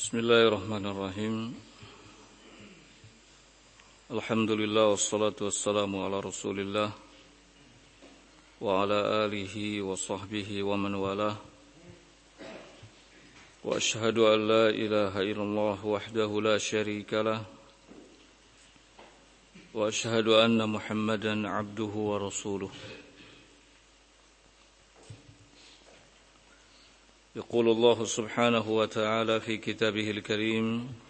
Bismillahirrahmanirrahim. Alhamdulillah wassalatu wassalamu ala Rasulillah wa ala alihi wa sahbihi wa man walah. Wa asyhadu an la ilaha illallah wahdahu la syarika lah. Wa asyhadu anna Muhammadan abduhu wa rasuluh. يقول الله سبحانه وتعالى في كتابه الكريم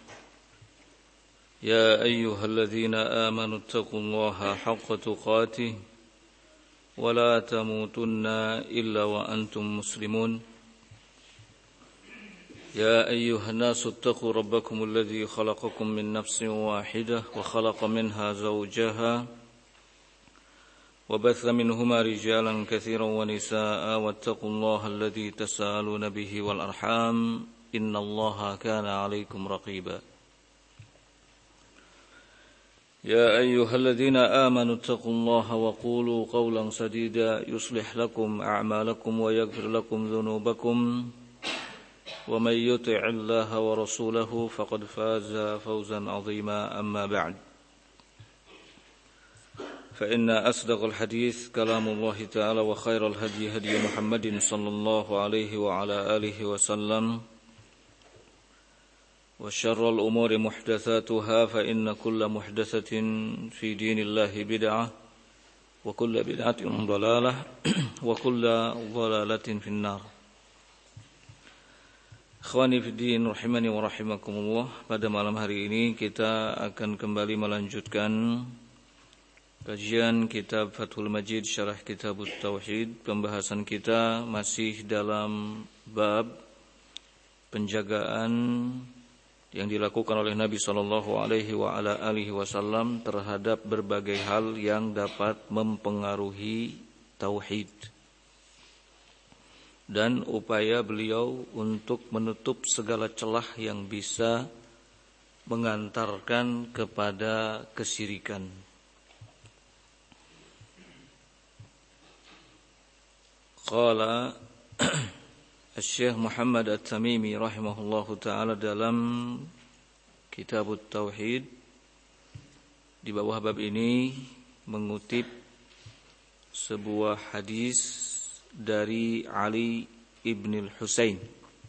يا أيها الذين آمنوا اتقوا الله حق تقاته ولا تموتن إلا وأنتم مسلمون يا أيها الناس اتقوا ربكم الذي خلقكم من نفس واحدة وخلق منها زوجها وبث منهما رجالا كثيرا ونساء واتقوا الله الذي تساءلون به والأرحام إن الله كان عليكم رقيبا يا أيها الذين آمنوا اتقوا الله وقولوا قولا سديدا يصلح لكم أعمالكم ويغفر لكم ذنوبكم ومن يطع الله ورسوله فقد فاز فوزا عظيما أما بعد فإن أصدق الحديث كلام الله تعالى وخير الهدي هدي محمد صلى الله عليه وعلى آله وسلم وشر الأمور محدثاتها فإن كل محدثة في دين الله بدعة وكل بدعة ضلالة وكل ضلالة في النار. Ikhwani fiddin rahimani wa rahimakumullah. Pada malam hari ini kita akan kembali melanjutkan kajian kitab Fathul Majid Syarah Kitab Tauhid. Pembahasan kita masih dalam bab penjagaan yang dilakukan oleh Nabi sallallahu alaihi wa ala alihi wasallam terhadap berbagai hal yang dapat mempengaruhi tauhid dan upaya beliau untuk menutup segala celah yang bisa mengantarkan kepada kesyirikan. Qala Syekh Muhammad At-Tamimi rahimahullahu ta'ala dalam Kitab Tauhid di bawah bab ini mengutip sebuah hadis dari Ali ibn al-Husain.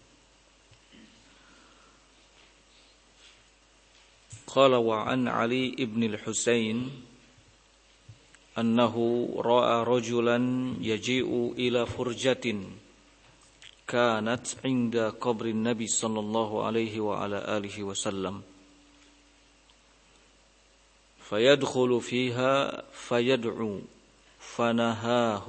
Qala wa an Ali ibn al-Husain أنه رأى رجلا يجيء إلى فرجة كانت عند قبر النبي صلى الله عليه وعلى آله وسلم فيدخل فيها فيدعو فنهاه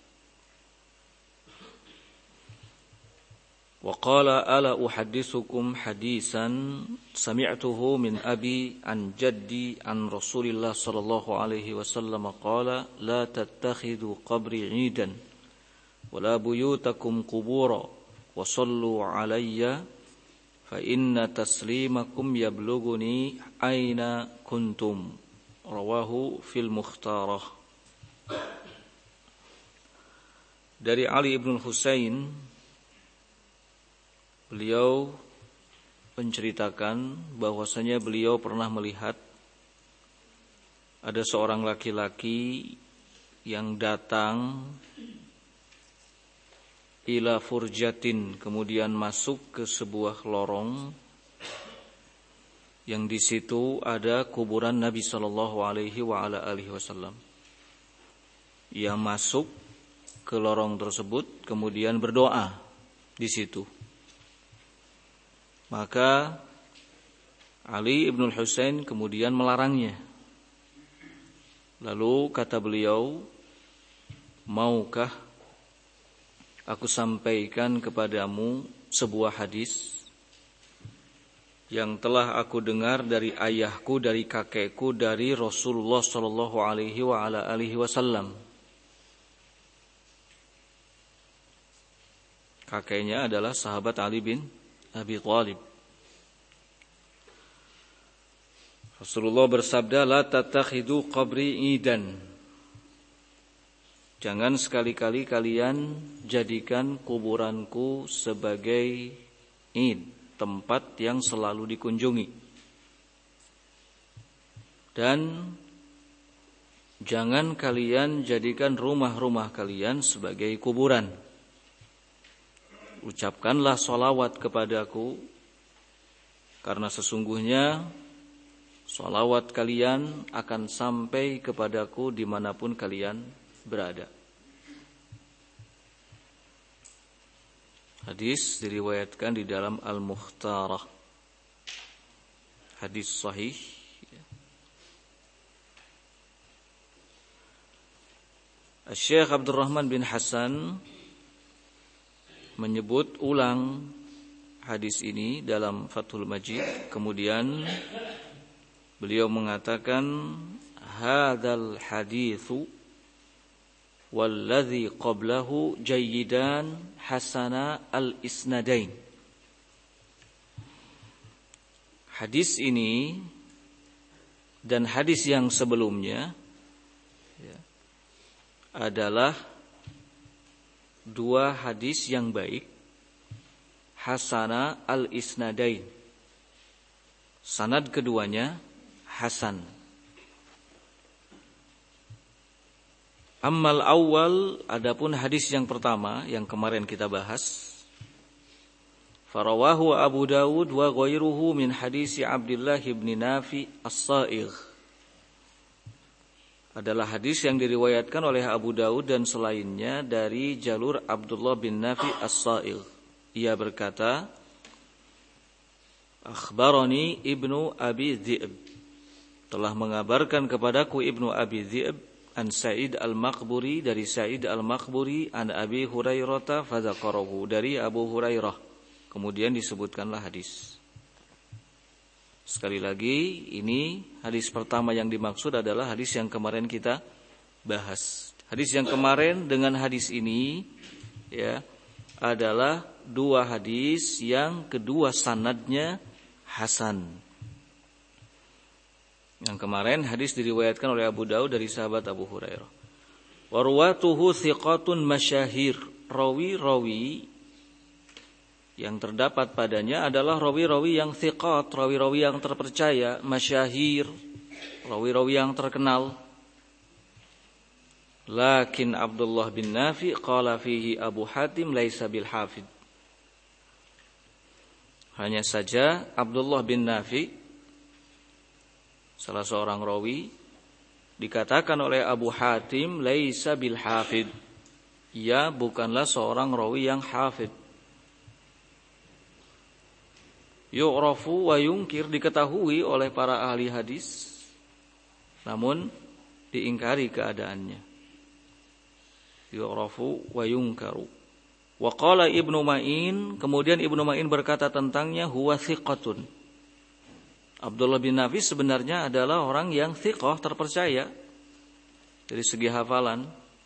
وقال ألا أحدثكم حديثا سمعته من أبي عن جدي عن رسول الله صلى الله عليه وسلم قال لا تتخذوا قبري عيدا ولا بيوتكم قبورا وصلوا علي فإن تسليمكم يبلغني أين كنتم رواه في المختارة. Dari Ali ibn Husain, beliau menceritakan bahwasanya beliau pernah melihat ada seorang laki-laki yang datang ila furjatin, kemudian masuk ke sebuah lorong yang di situ ada kuburan Nabi sallallahu alaihi wa ala alihi wasallam. Ia masuk ke lorong tersebut kemudian berdoa di situ. Maka Ali ibn Husain kemudian melarangnya. Lalu kata beliau, maukah aku sampaikan kepadamu sebuah hadis yang telah aku dengar dari ayahku, dari kakekku, dari Rasulullah sallallahu alaihi wa ala alihi wasallam. Kakeknya adalah sahabat Ali bin Abi Thalib. Rasulullah bersabda, la tatakhidu qabri idan. Jangan sekali-kali kalian jadikan kuburanku sebagai id, tempat yang selalu dikunjungi. Dan jangan kalian jadikan rumah-rumah kalian sebagai kuburan. Ucapkanlah sholawat kepadaku, karena sesungguhnya sholawat kalian akan sampai kepadaku dimanapun kalian berada. Hadis diriwayatkan di dalam Al-Mukhtarah. Hadis sahih. Syekh Abdurrahman bin Hasan menyebut ulang hadis ini dalam Fathul Majid. Kemudian beliau mengatakan, hadzal haditsu walladzi qablahu jayyidan hasana al-isnadain. Hadis ini dan hadis yang sebelumnya adalah dua hadis yang baik, hasana al-isnadain. Sanad keduanya hasan. Ammal awal, adapun hadis yang pertama yang kemarin kita bahas, farawahu Abu Dawud wa ghairuhu min hadisi Abdullah bin Nafi as-Sa'igh. Adalah hadis yang diriwayatkan oleh Abu Dawud dan selainnya dari jalur Abdullah bin Nafi as-Sa'igh. Ia berkata, akhbarani Ibnu Abi Dhi'b, telah mengabarkan kepadaku Ibnu Abi Dhi'b an Sa'id al-Maqburi, dari Sa'id al-Maqburi, an Abi Hurairah fadzakarahu, dari Abu Hurairah. Kemudian disebutkanlah hadis. Sekali lagi, ini hadis pertama yang dimaksud adalah hadis yang kemarin kita bahas. Hadis yang kemarin dengan hadis ini ya adalah dua hadis yang kedua sanadnya hasan. Yang kemarin hadis diriwayatkan oleh Abu Daud dari sahabat Abu Hurairah. Wa ruwatuhu thiqatun masyahir. Rawi-rawi yang terdapat padanya adalah rawi-rawi yang thiqat, rawi-rawi yang terpercaya, masyahir, rawi-rawi yang terkenal. Lakin Abdullah bin Nafi qala fihi Abu Hatim laisa bil hafid. Hanya saja Abdullah bin Nafi, salah seorang rawi, dikatakan oleh Abu Hatim laisa bil hafid. Ia bukanlah seorang rawi yang hafid. Yu'rafu wa yungkir, diketahui oleh para ahli hadis, namun diingkari keadaannya. Yu'rafu wa yungkaru. Wa qala Ibnu Ma'in, kemudian Ibnu Ma'in berkata tentangnya, huwa thiqatun. Abdullah bin Nafi sebenarnya adalah orang yang thiqah, terpercaya dari segi hafalan.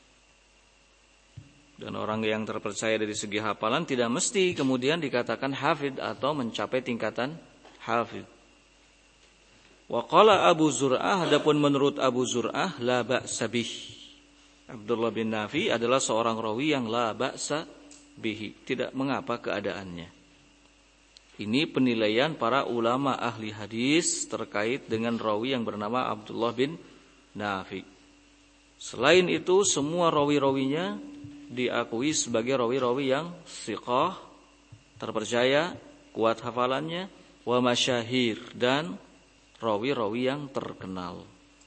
Dan orang yang terpercaya dari segi hafalan tidak mesti kemudian dikatakan hafid atau mencapai tingkatan hafid. Wa qala Abu Zur'ah, adapun menurut Abu Zur'ah, la ba'sa bih. Abdullah bin Nafi adalah seorang rawi yang la ba'sa bihi, tidak mengapa keadaannya. Ini penilaian para ulama ahli hadis terkait dengan rawi yang bernama Abdullah bin Nafi. Selain itu, semua rawi-rawinya diakui sebagai rawi-rawi yang thiqah, terpercaya, kuat hafalannya, wa masyahir, dan rawi-rawi yang terkenal.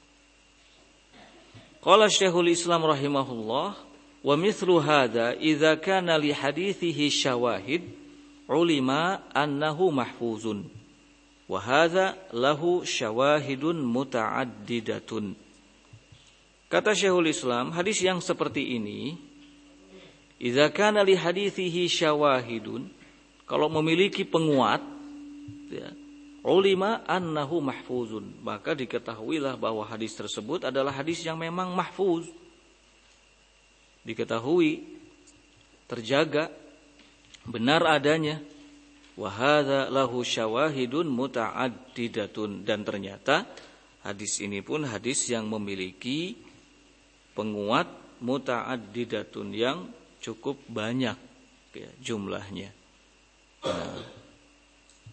Qala Syekhul Islam rahimahullah, wa mithlu hadza idza kana li hadithihi syawahid ulima annahu mahfuzun wa hadza lahu syawahidun muta'addidatun. Kata Syekhul Islam, hadis yang seperti ini, idza kana li hadithihi syawahidun, kalau memiliki penguat, ya, ulima annahu mahfuzun, maka diketahuilah bahwa hadis tersebut adalah hadis yang memang mahfuz, diketahui, terjaga, benar adanya. Wa hadza lahu syawahidun muta'addidatun, dan ternyata hadis ini pun hadis yang memiliki penguat muta'addidatun, yang cukup banyak ya, jumlahnya. Nah,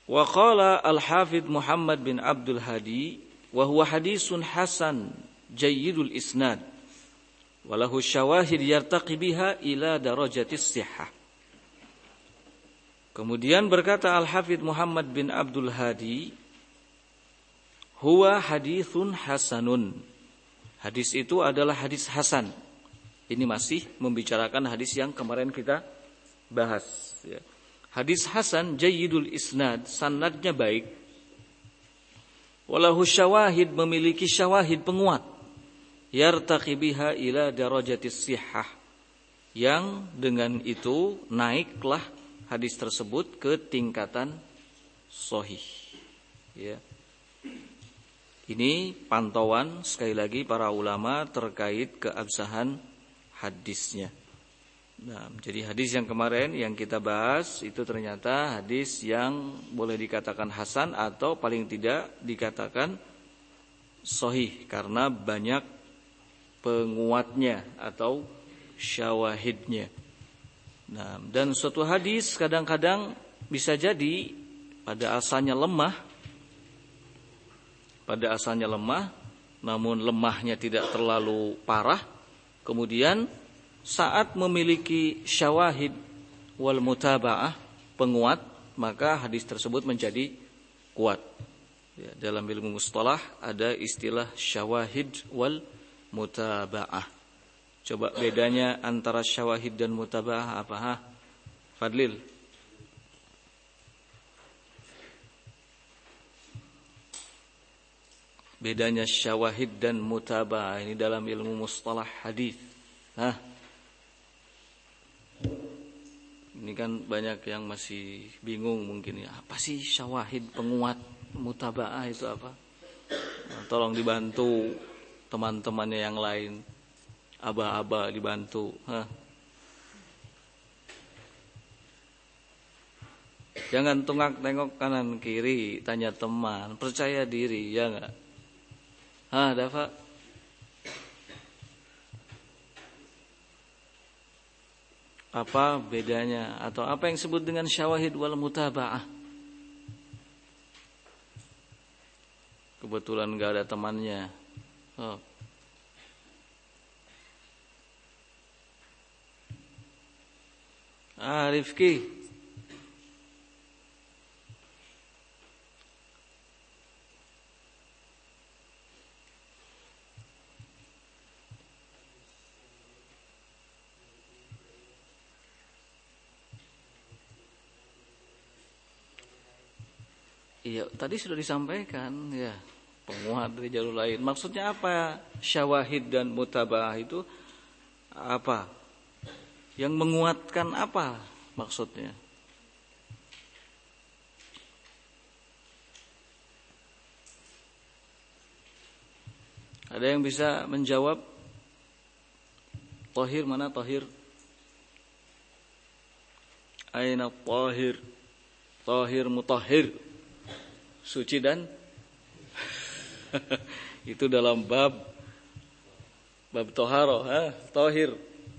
Wa qala Al-Hafidz Muhammad bin Abdul Hadi wa huwa hadisun hasan jayyidul isnad wa lahu syawahid yartaqi biha ila darajatis sihhah. Kemudian berkata Al-Hafidz Muhammad bin Abdul Hadi, huwa haditsun hasanun. Hadis itu adalah hadis hasan. Ini masih membicarakan hadis yang kemarin kita bahas. Ya. Hadis hasan jayyidul isnad, sanadnya baik. Walahu syawahid, memiliki syawahid penguat. Yartaqi biha ila darajatis sihhah. Yang dengan itu naiklah hadis tersebut ke tingkatan sahih. Ya. Ini pantauan sekali lagi para ulama terkait keabsahan hadisnya. Nah, jadi hadis yang kemarin yang kita bahas itu ternyata hadis yang boleh dikatakan hasan atau paling tidak dikatakan sahih karena banyak penguatnya atau syawahidnya. Nah, dan suatu hadis kadang-kadang bisa jadi pada asalnya lemah, namun lemahnya tidak terlalu parah. Kemudian saat memiliki syawahid wal mutaba'ah, penguat, maka hadis tersebut menjadi kuat. Ya, dalam ilmu mustalah ada istilah syawahid wal mutaba'ah. Coba bedanya antara syawahid dan mutaba'ah apa? Fadlil. Bedanya syawahid dan mutaba'ah ini dalam ilmu mustalah hadis. Ini kan banyak yang masih bingung mungkin ya. Apa sih syawahid, penguat, mutaba'ah itu apa? Nah, tolong dibantu teman-temannya yang lain. Aba-aba dibantu. Jangan tungak tengok kanan kiri, tanya teman, percaya diri, ya enggak? Dafa. Apa bedanya atau apa yang disebut dengan syawahid wal mutaba'ah? Kebetulan enggak ada temannya. Rifki. Iya, tadi sudah disampaikan ya, penguat dari jalur lain. Maksudnya apa? Syawahid dan mutaba'ah itu apa? Yang menguatkan apa maksudnya? Ada yang bisa menjawab? Tahir, mana Tahir? Aina Tahir? Tahir mutahhir. Suci dan itu dalam bab toharoh, Tahir.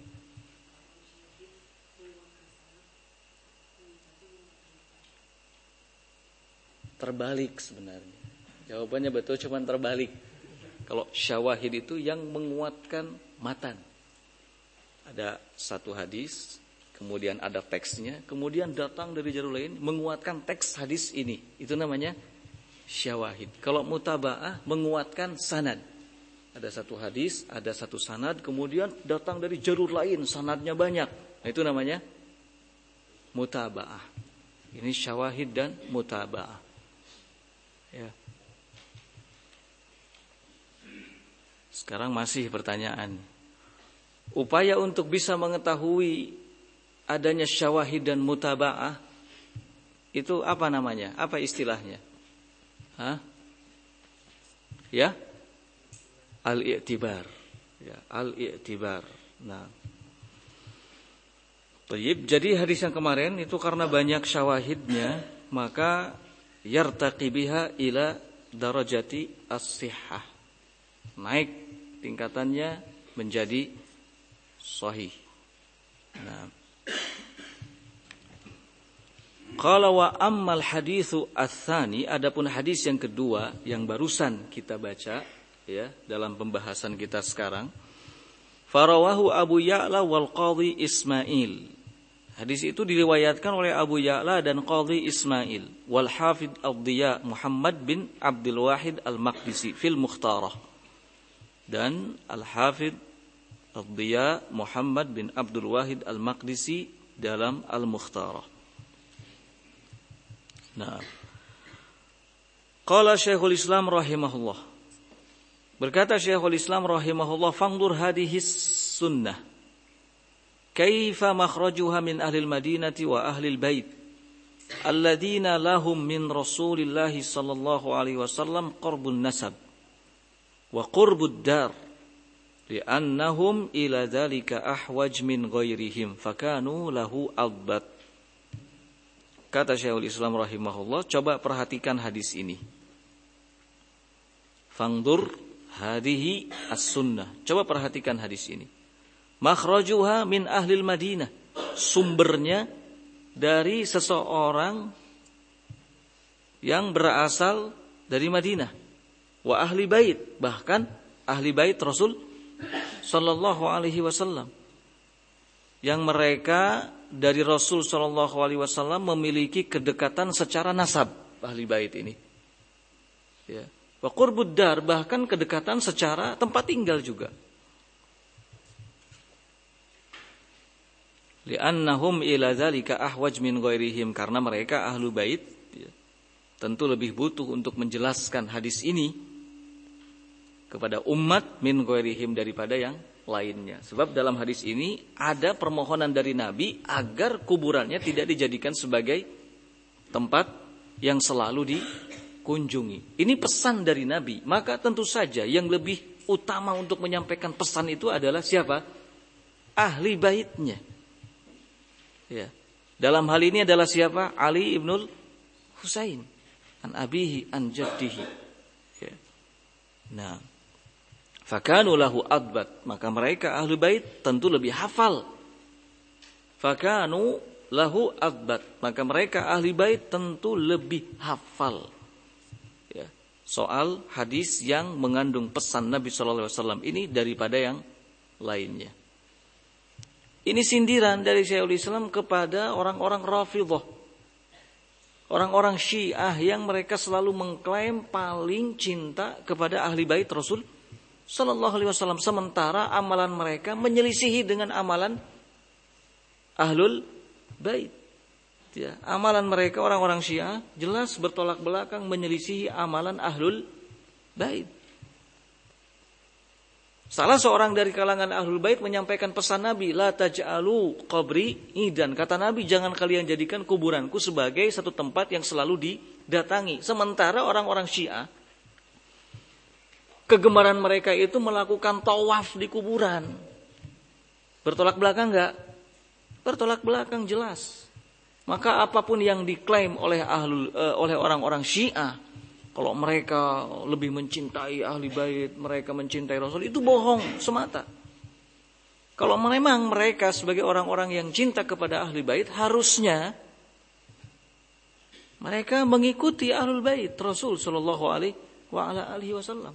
Terbalik sebenarnya. Jawabannya betul, cuman terbalik. Kalau syawahid itu yang menguatkan matan. Ada satu hadis, kemudian ada teksnya, kemudian datang dari jalur lain menguatkan teks hadis ini. Itu namanya syawahid. Kalau mutaba'ah menguatkan sanad. Ada satu hadis, ada satu sanad, kemudian datang dari jalur lain, sanadnya banyak. Nah, itu namanya mutaba'ah. Ini syawahid dan mutaba'ah. Ya. Sekarang masih pertanyaan. Upaya untuk bisa mengetahui adanya syawahid dan mutaba'ah itu apa namanya? Apa istilahnya? Ya? Al-i'tibar. Ya, al-i'tibar. Nah. Jadi hadis yang kemarin itu karena banyak syawahidnya, maka yartaqi biha ila darajati as-sihhah. Naik tingkatannya menjadi sahih. Nah. Qala wa ammal haditsu ats-tsani, adapun hadis yang kedua yang barusan kita baca ya dalam pembahasan kita sekarang, farawahu Abu Ya'la wal Qadhi Ismail. Hadis itu diriwayatkan oleh Abu Ya'la dan Qadhi Ismail wal Hafidz Ad-Diya Muhammad bin Abdul Wahid Al-Maqdisi fil Mukhtarah, dan Al-Hafidz Ad-Diya Muhammad bin Abdul Wahid Al-Maqdisi dalam Al-Mukhtarah. Nah, qala Syekhul Islam rahimahullah, berkata Syekhul Islam rahimahullah, fangdur hadhis sunnah kaifa makhrajuha min ahli al-Madinati wa ahli al-bait alladzina lahum min Rasulillah sallallahu alaihi wasallam qurbun nasab wa qurbud dar li'annahum ila dzalika ahwaj min ghairihim fakanu lahu adbat. Kata Syekhul Islam rahimahullah, coba perhatikan hadis ini. Fangdur hadhihi as-sunnah, coba perhatikan hadis ini. Makhrajuha min ahlil Madinah, sumbernya dari seseorang yang berasal dari Madinah. Wa ahli bait, bahkan ahli bait Rasul sallallahu alaihi wasallam, yang mereka dari Rasul sallallahu alaihi wasallam memiliki kedekatan secara nasab, ahli bait ini. Ya. Wa qurbud dar, bahkan kedekatan secara tempat tinggal juga. Li'annahum ila dzalika ahwaj min ghairihim, karena mereka ahlu bait ya, tentu lebih butuh untuk menjelaskan hadis ini kepada umat min ghairihim, daripada yang lainnya. Sebab dalam hadis ini ada permohonan dari Nabi agar kuburannya tidak dijadikan sebagai tempat yang selalu dikunjungi. Ini pesan dari Nabi, maka tentu saja yang lebih utama untuk menyampaikan pesan itu adalah siapa? Ahli baitnya. Ya. Dalam hal ini adalah siapa? Ali ibnul Husain an abihi an jaddihi. Ya. Nah, fakanu lahu adbat, maka mereka ahli bait tentu lebih hafal. Fakanu lahu adbat, maka mereka ahli bait tentu lebih hafal ya, soal hadis yang mengandung pesan Nabi sallallahu alaihi wasallam ini daripada yang lainnya. Ini sindiran dari Syekhul Islam kepada orang-orang Rafidhah, orang-orang Syiah yang mereka selalu mengklaim paling cinta kepada ahli bait Rasul sallallahu alaihi wasallam, sementara amalan mereka menyelisihi dengan amalan ahlul bait. Ya, amalan mereka orang-orang Syiah jelas bertolak belakang menyelisihi amalan ahlul bait. Salah seorang dari kalangan ahlul bait menyampaikan pesan Nabi, la taj'alu qabri idan. Kata Nabi, jangan kalian jadikan kuburanku sebagai satu tempat yang selalu didatangi. Sementara orang-orang Syiah, kegemaran mereka itu melakukan tawaf di kuburan. Bertolak belakang enggak? Bertolak belakang jelas. Maka apapun yang diklaim oleh orang-orang Syiah, kalau mereka lebih mencintai ahli bait, mereka mencintai Rasul, itu bohong semata. Kalau memang mereka sebagai orang-orang yang cinta kepada ahli bait, harusnya mereka mengikuti ahlul bait Rasul sallallahu alaihi wasallam.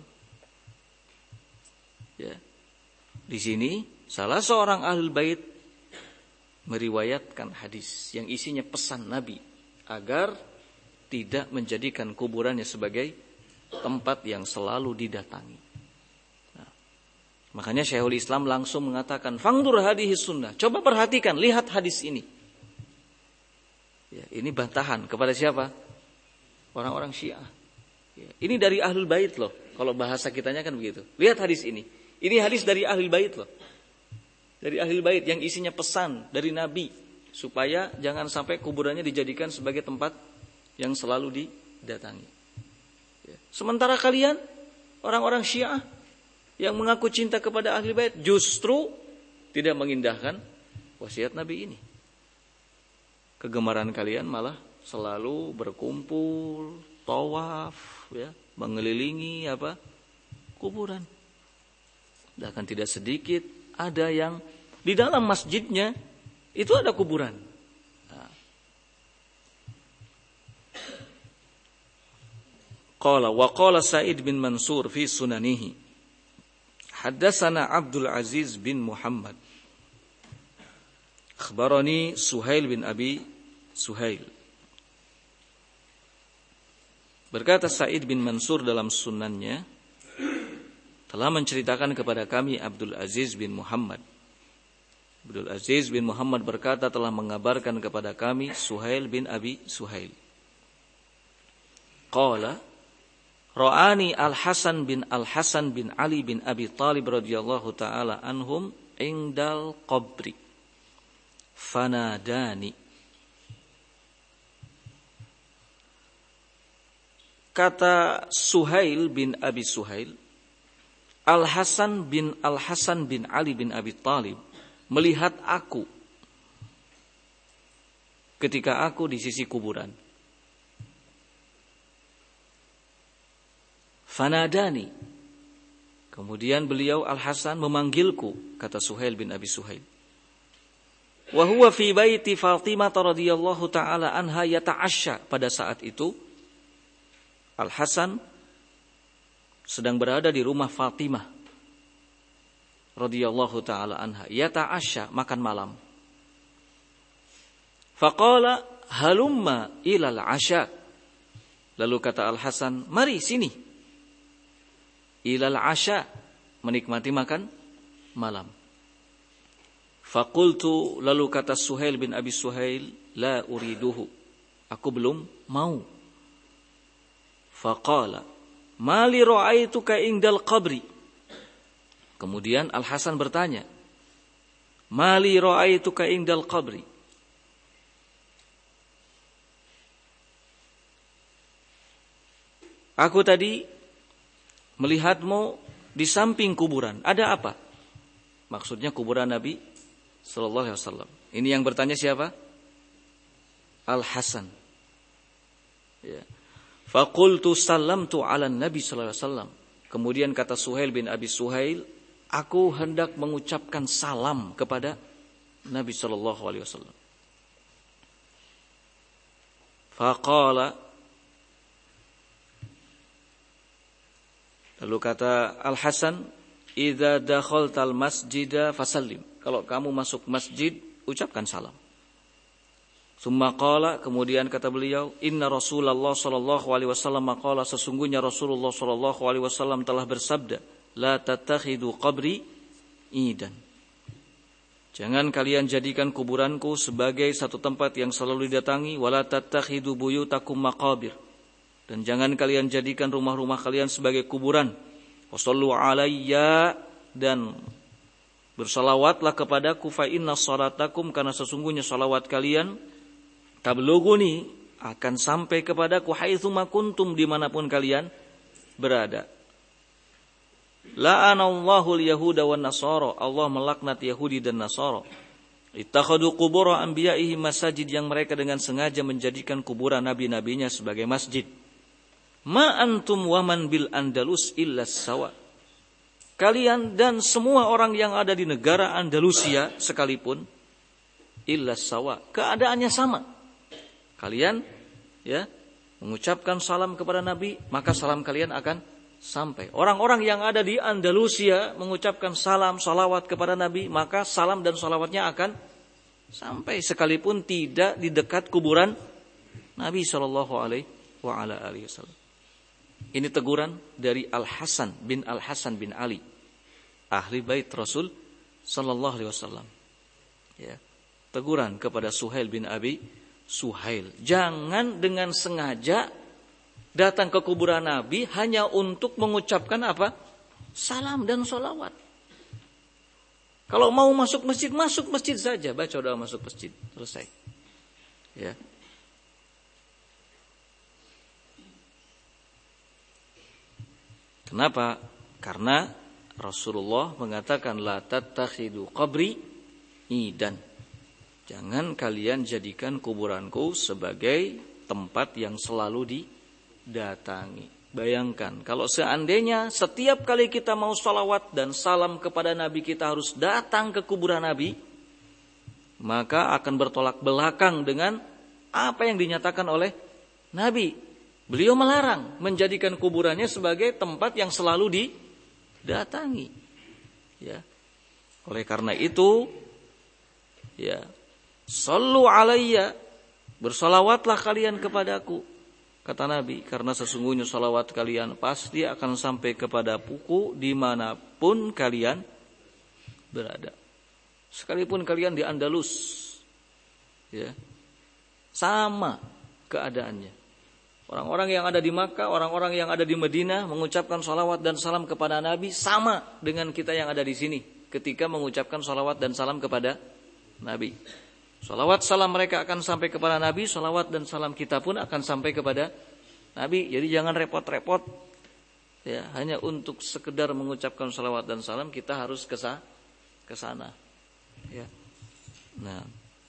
Ya. Di sini salah seorang ahlul bait meriwayatkan hadis yang isinya pesan Nabi agar tidak menjadikan kuburannya sebagai tempat yang selalu didatangi. Nah, makanya Syekhul Islam langsung mengatakan, fangdur hadhihi sunnah. Coba perhatikan, lihat hadis ini. Ya, ini bantahan kepada siapa? Orang-orang Syiah. Ya, ini dari ahlul bait loh. Kalau bahasa kitanya kan begitu. Lihat hadis ini. Ini hadis dari ahlul bait loh. Dari ahlul bait yang isinya pesan dari Nabi supaya jangan sampai kuburannya dijadikan sebagai tempat yang selalu didatangi. Ya. Sementara kalian, orang-orang Syiah yang mengaku cinta kepada ahli bait, justru tidak mengindahkan wasiat Nabi ini. Kegemaran kalian malah selalu berkumpul, tawaf, ya, mengelilingi kuburan. Bahkan tidak sedikit ada yang di dalam masjidnya itu ada kuburan. Qala wa qala Sa'id bin Mansur fi sunanihi. Haddatsana Abdul Aziz bin Muhammad. Akhbarani Suhail bin Abi Suhail. Berkata Sa'id bin Mansur dalam sunannya, telah menceritakan kepada kami Abdul Aziz bin Muhammad. Abdul Aziz bin Muhammad berkata telah mengabarkan kepada kami Suhail bin Abi Suhail. Qala Ra'ani Al-Hasan bin Ali bin Abi Talib radhiyallahu taala anhum indal qabri. Fanadani. Kata Suhail bin Abi Suhail, Al-Hasan bin Ali bin Abi Talib melihat aku ketika aku di sisi kuburan. Fanadani. Kemudian beliau Al-Hasan memanggilku, kata Suhail bin Abi Suhail. Wa huwa fi baiti Fatimah radhiyallahu taala anha yata'asya. Pada saat itu Al-Hasan sedang berada di rumah Fatimah radhiyallahu taala anha, yata'asya, makan malam. Faqala halumma ilal 'asya. Lalu kata Al-Hasan, mari sini. Ilal 'asya, menikmati makan malam. Faqultu, lalu kata Suhail bin Abi Suhail, la uriduhu, aku belum mau. Faqala mali ra'aituka indal qabri. Kemudian Al-Hasan bertanya, mali ra'aituka indal qabri. Aku tadi melihatmu di samping kuburan. Ada apa? Maksudnya kuburan Nabi sallallahu alaihi wasallam. Ini yang bertanya siapa? Al-Hasan. Ya. Faqultu sallamtu 'ala Nabi sallallahu alaihi wasallam. Kemudian kata Suhail bin Abi Suhail, aku hendak mengucapkan salam kepada Nabi sallallahu alaihi wasallam. Faqala, lalu kata Al-Hasan, idza dakhaltal masjida fasallim. Kalau kamu masuk masjid, ucapkan salam. Summa qala, kemudian kata beliau, inna Rasulullah sallallahu alaihi wasallam qala, sesungguhnya Rasulullah sallallahu alaihi wasallam telah bersabda, la tattakhidu qabri idan. Jangan kalian jadikan kuburanku sebagai satu tempat yang selalu didatangi, wala tattakhidu buyutakum maqabir. Dan jangan kalian jadikan rumah-rumah kalian sebagai kuburan. Wassallu alayya, dan bersalawatlah kepadaku, fa inna salatakum, karena sesungguhnya salawat kalian, tablughuni, akan sampai kepadaku, haitsuma kuntum, dimanapun kalian berada. La'anallahu al-yahuda wan nasara, Allah melaknat Yahudi dan Nasara. Ittakhadhu qubur anbiya'ihim masajid, yang mereka dengan sengaja menjadikan kuburan nabi-nabinya sebagai masjid. Ma antum wa man bil Andalus illa sawa. Kalian dan semua orang yang ada di negara Andalusia sekalipun, illa sawa, keadaannya sama. Kalian ya mengucapkan salam kepada Nabi, maka salam kalian akan sampai. Orang-orang yang ada di Andalusia mengucapkan salam, salawat kepada Nabi, maka salam dan salawatnya akan sampai sekalipun tidak di dekat kuburan Nabi sallallahu alaihi wasallam. Ini teguran dari Al-Hasan bin Ali, ahli bait Rasul sallallahu alaihi wasallam. Ya. Teguran kepada Suhail bin Abi Suhail. Jangan dengan sengaja datang ke kuburan Nabi hanya untuk mengucapkan apa? Salam dan sholawat. Kalau mau masuk masjid saja. Baca doa masuk masjid. Selesai. Ya. Kenapa? Karena Rasulullah mengatakan la tattakhidu qabri idan. Jangan kalian jadikan kuburanku sebagai tempat yang selalu didatangi. Bayangkan kalau seandainya setiap kali kita mau salawat dan salam kepada Nabi kita harus datang ke kuburan Nabi, maka akan bertolak belakang dengan apa yang dinyatakan oleh Nabi. Beliau melarang menjadikan kuburannya sebagai tempat yang selalu didatangi. Ya. Oleh karena itu, ya, shallu alayya, bersalawatlah kalian kepadaku, kata Nabi, karena sesungguhnya salawat kalian pasti akan sampai kepada puku dimanapun kalian berada. Sekalipun kalian di Andalus, ya, sama keadaannya. Orang-orang yang ada di Makkah, orang-orang yang ada di Madinah mengucapkan salawat dan salam kepada Nabi sama dengan kita yang ada di sini ketika mengucapkan salawat dan salam kepada Nabi. Salawat salam mereka akan sampai kepada Nabi, salawat dan salam kita pun akan sampai kepada Nabi. Jadi jangan repot-repot, ya, hanya untuk sekedar mengucapkan salawat dan salam kita harus ke sana. Ya. Nah,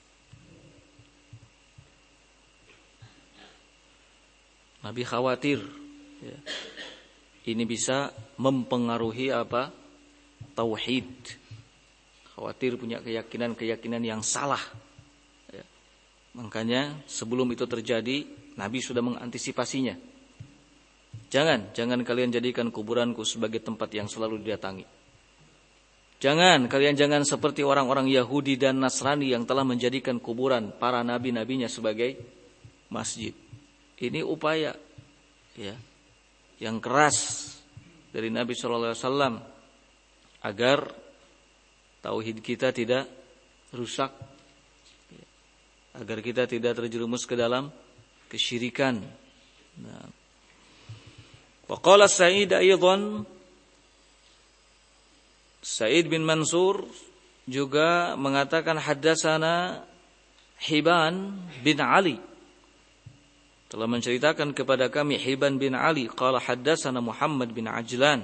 Nabi khawatir, ya, ini bisa mempengaruhi apa? Tauhid. Khawatir punya keyakinan yang salah. Ya. Makanya sebelum itu terjadi, Nabi sudah mengantisipasinya. Jangan kalian jadikan kuburanku sebagai tempat yang selalu didatangi. Kalian seperti orang-orang Yahudi dan Nasrani yang telah menjadikan kuburan para nabi-nabinya sebagai masjid. Ini upaya, ya, yang keras dari Nabi SAW agar tauhid kita tidak rusak, agar kita tidak terjerumus ke dalam kesyirikan. Nah, wa qala Sa'id aidan, Sa'id bin Mansur juga mengatakan haddatsana Hibban bin Ali, telah menceritakan kepada kami Hibban bin Ali, qala haddatsana Muhammad bin Ajlan.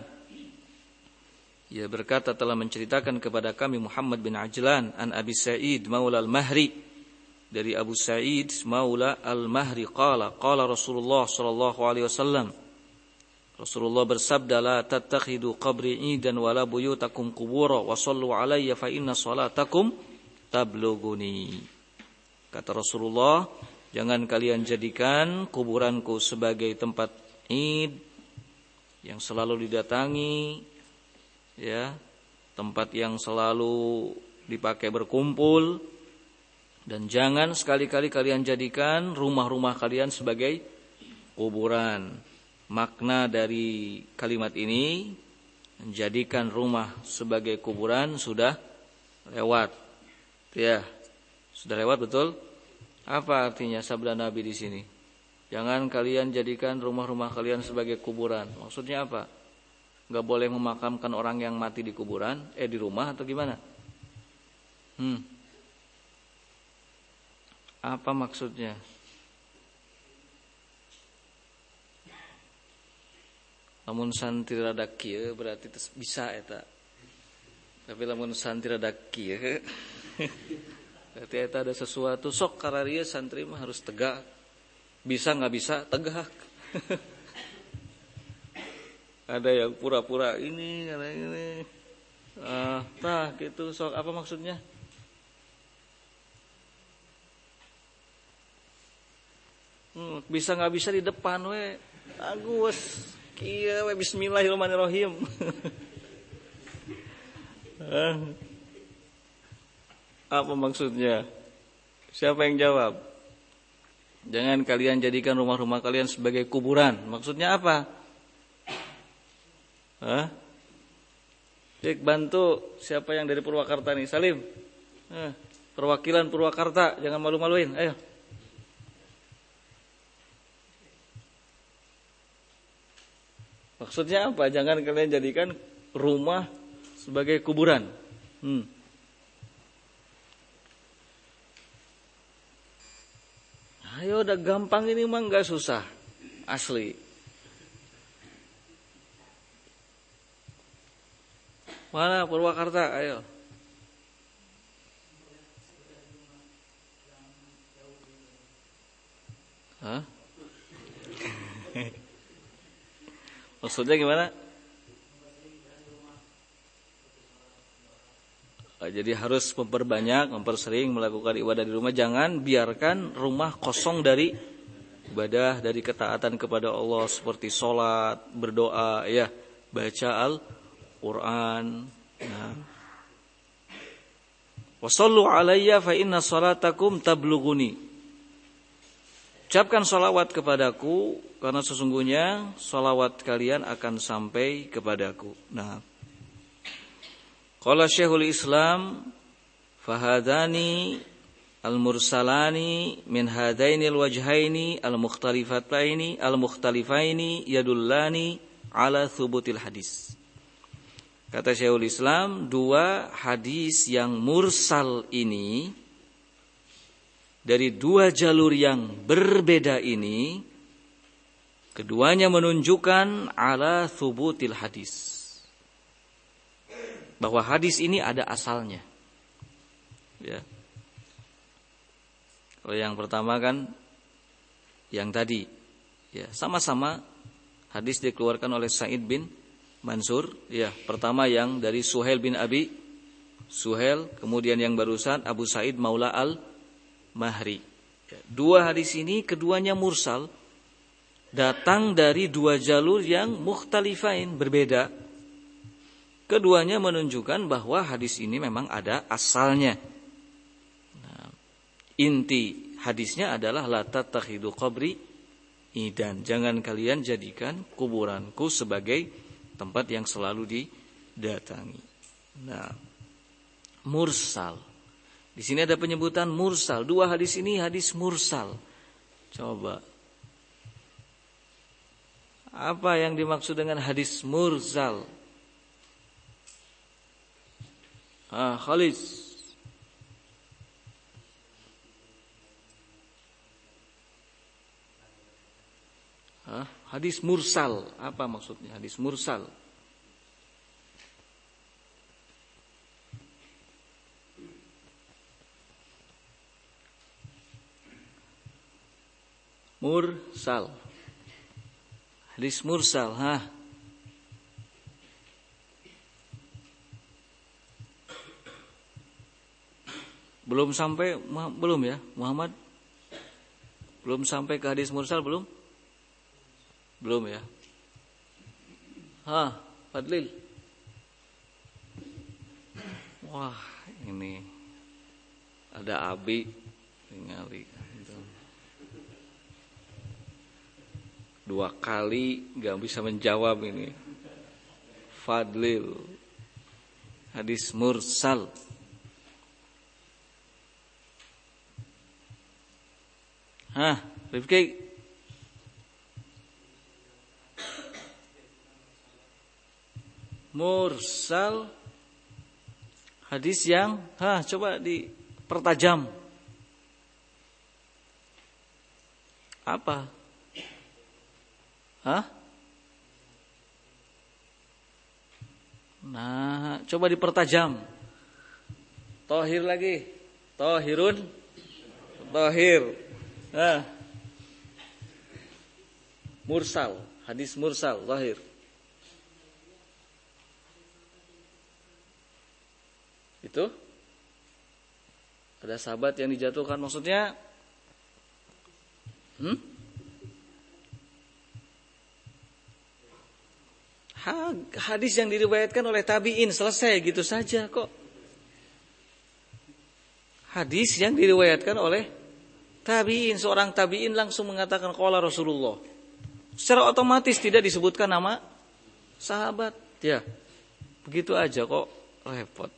Ia berkata telah menceritakan kepada kami Muhammad bin Ajlan an Abi Sa'id maula al-Mahri, dari Abu Sa'id maula al-Mahri, qala Rasulullah sallallahu alaihi wasallam, Rasulullah bersabda, la tattakhidu qabri idan wala buyutakum qubura wa sallu alayya fa inna salatakum tablughuni. Kata Rasulullah, jangan kalian jadikan kuburanku sebagai tempat id yang selalu didatangi, ya, tempat yang selalu dipakai berkumpul, dan jangan sekali-kali kalian jadikan rumah-rumah kalian sebagai kuburan. Makna dari kalimat ini, menjadikan rumah sebagai kuburan sudah lewat. Ya, sudah lewat, betul? Apa artinya sabda Nabi di sini? Jangan kalian jadikan rumah-rumah kalian sebagai kuburan. Maksudnya apa? Enggak boleh memakamkan orang yang mati di kuburan, di rumah atau gimana? Apa maksudnya? Lamun santri rada kieu berarti bisa eta. Tapi lamun santri rada kieu berarti eta ada sesuatu. Sok kararieu santri mah harus tegak. Bisa enggak bisa tegak. Ada yang pura-pura ini, ada ini. Tah gitu, sok apa maksudnya? Bisa enggak bisa di depan we. Bagus. Kieu we bismillahirrahmanirrahim. Apa maksudnya? Siapa yang jawab? Jangan kalian jadikan rumah-rumah kalian sebagai kuburan. Maksudnya apa? Cek bantu siapa yang dari Purwakarta nih? Salim. Perwakilan Purwakarta, jangan malu-maluin. Ayo. Maksudnya apa? Jangan kalian jadikan rumah sebagai kuburan. Ayo, udah gampang ini mah, nggak susah, asli. Mana Purwakarta? Ayo. Hah? Maksudnya gimana? Jadi harus mempersering melakukan ibadah di rumah. Jangan biarkan rumah kosong dari ibadah dari ketaatan kepada Allah seperti sholat, berdoa, ya, baca Al-Quran. Nah. Wassallu alayya fa inna salatakum tablughuni. Ucapkan salawat kepadaku karena sesungguhnya salawat kalian akan sampai kepadaku. Nah. Qala Syekhul Islam fahadani al-mursalani min hadaini al-wajhaini al-mukhtalifaini yadullani ala thubutil hadis. Kata Syekhul Islam, dua hadis yang mursal ini dari dua jalur yang berbeda ini, keduanya menunjukkan ala thubutil hadis, bahwa hadis ini ada asalnya. Ya. Kalau yang pertama kan yang tadi, ya, sama-sama hadis dikeluarkan oleh Sa'id bin Mansur, ya, pertama yang dari Suhail bin Abi Suhail, kemudian yang barusan Abu Sa'id Maula Al-Mahri. Ya, dua hadis ini keduanya mursal, datang dari dua jalur yang mukhtalifain, berbeda. Keduanya menunjukkan bahwa hadis ini memang ada asalnya. Nah, inti hadisnya adalah la tattakhidu qabri idan. Jangan kalian jadikan kuburanku sebagai tempat yang selalu didatangi. Nah, mursal. Di sini ada penyebutan mursal. Dua hadis ini hadis mursal. Coba. Apa yang dimaksud dengan hadis mursal? Khalid. Hadis mursal, apa maksudnya hadis mursal? Mursal. Hadis mursal, Belum sampai, belum ya, Muhammad? Belum sampai ke hadis mursal, belum? Belum ya. Fadlil. Wah, ini ada Abi ningali. Dua kali gak bisa menjawab ini. Fadlil. Hadis mursal. Rifki. Mursal hadis yang coba dipertajam. Apa? Nah, coba dipertajam. Tohir lagi. Tohirun. Tohir. Mursal. Hadis mursal. Tohir. Itu ada sahabat yang dijatuhkan, maksudnya hadis yang diriwayatkan oleh tabi'in, selesai gitu saja kok. Hadis yang diriwayatkan oleh tabi'in, seorang tabi'in langsung mengatakan qala Rasulullah, secara otomatis tidak disebutkan nama sahabat, ya begitu aja kok, repot.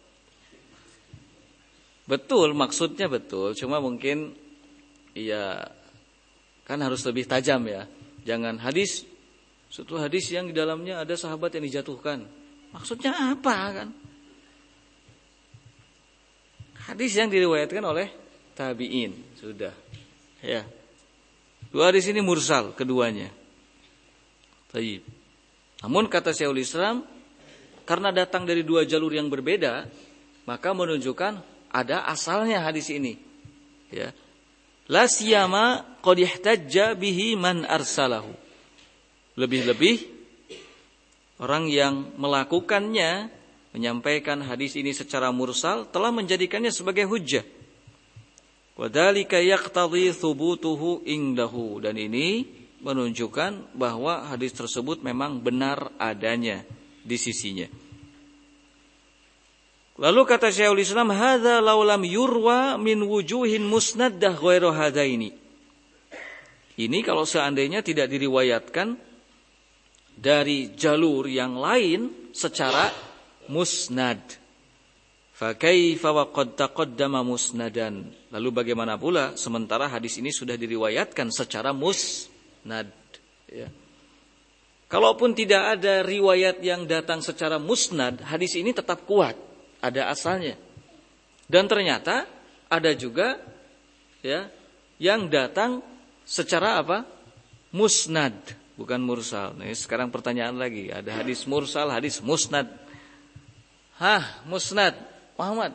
Betul, maksudnya betul, cuma mungkin ya kan harus lebih tajam ya. Jangan hadis, suatu hadis yang di dalamnya ada sahabat yang dijatuhkan. Maksudnya apa kan? Hadis yang diriwayatkan oleh tabi'in, sudah. Ya. Dua hadis ini mursal keduanya. Baik. Namun kata Syekhul Islam, karena datang dari dua jalur yang berbeda, maka menunjukkan ada asalnya hadis ini. Ya. La siyama qad ihtajja bihi man arsalahu. Lebih-lebih orang yang melakukannya, menyampaikan hadis ini secara mursal, telah menjadikannya sebagai hujjah. Wadzalika yaqtadhi thubutuhu indahu, dan ini menunjukkan bahwa hadis tersebut memang benar adanya di sisinya. Lalu kata Syekhul Islam, hadza law lam yurwa min wujuhin musnaddah ghairu hadaini. Ini kalau seandainya tidak diriwayatkan dari jalur yang lain secara musnad. Fa kaifa wa qad taqaddama musnadan. Lalu bagaimana pula sementara hadis ini sudah diriwayatkan secara musnad, ya. Kalaupun tidak ada riwayat yang datang secara musnad, hadis ini tetap kuat, ada asalnya. Dan ternyata ada juga, ya, yang datang secara apa? Musnad, bukan mursal. Nah, sekarang pertanyaan lagi, ada hadis mursal, hadis musnad. Musnad, Muhammad.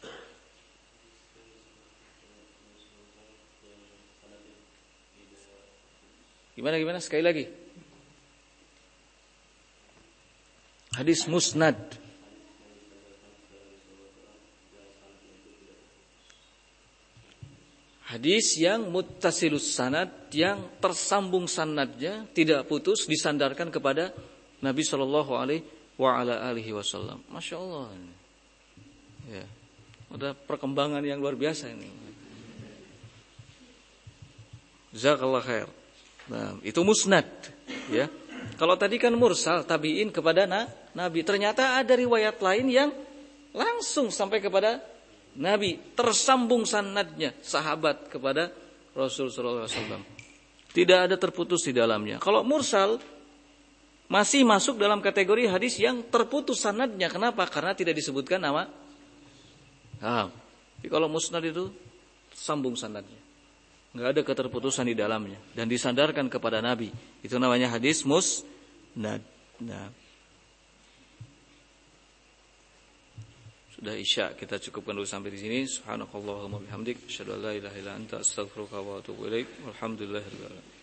Gimana sekali lagi? Hadis musnad. Hadis yang muttasilus sanad, yang tersambung sanadnya, tidak putus, disandarkan kepada Nabi sallallahu alaihi wasallam. Masya Allah. Ya. Ada perkembangan yang luar biasa ini. Jazakallah khair. Nah, itu musnad, ya. Kalau tadi kan mursal, tabi'in kepada Nabi. Ternyata ada riwayat lain yang langsung sampai kepada Nabi, tersambung sanadnya, sahabat kepada Rasul sallallahu alaihi wasallam. Tidak ada terputus di dalamnya. Kalau mursal masih masuk dalam kategori hadis yang terputus sanadnya. Kenapa? Karena tidak disebutkan nama. Tapi kalau musnad itu sambung sanadnya, nggak ada keterputusan di dalamnya dan disandarkan kepada Nabi. Itu namanya hadis musnad. Nah, sudah Isya, kita cukupkan dulu sampai di sini. Subhanakallahumma bihamdik, asyhadu an la ilaha illa anta, astaghfiruka wa atubu ilaik. Walhamdulillahirabbil alamin.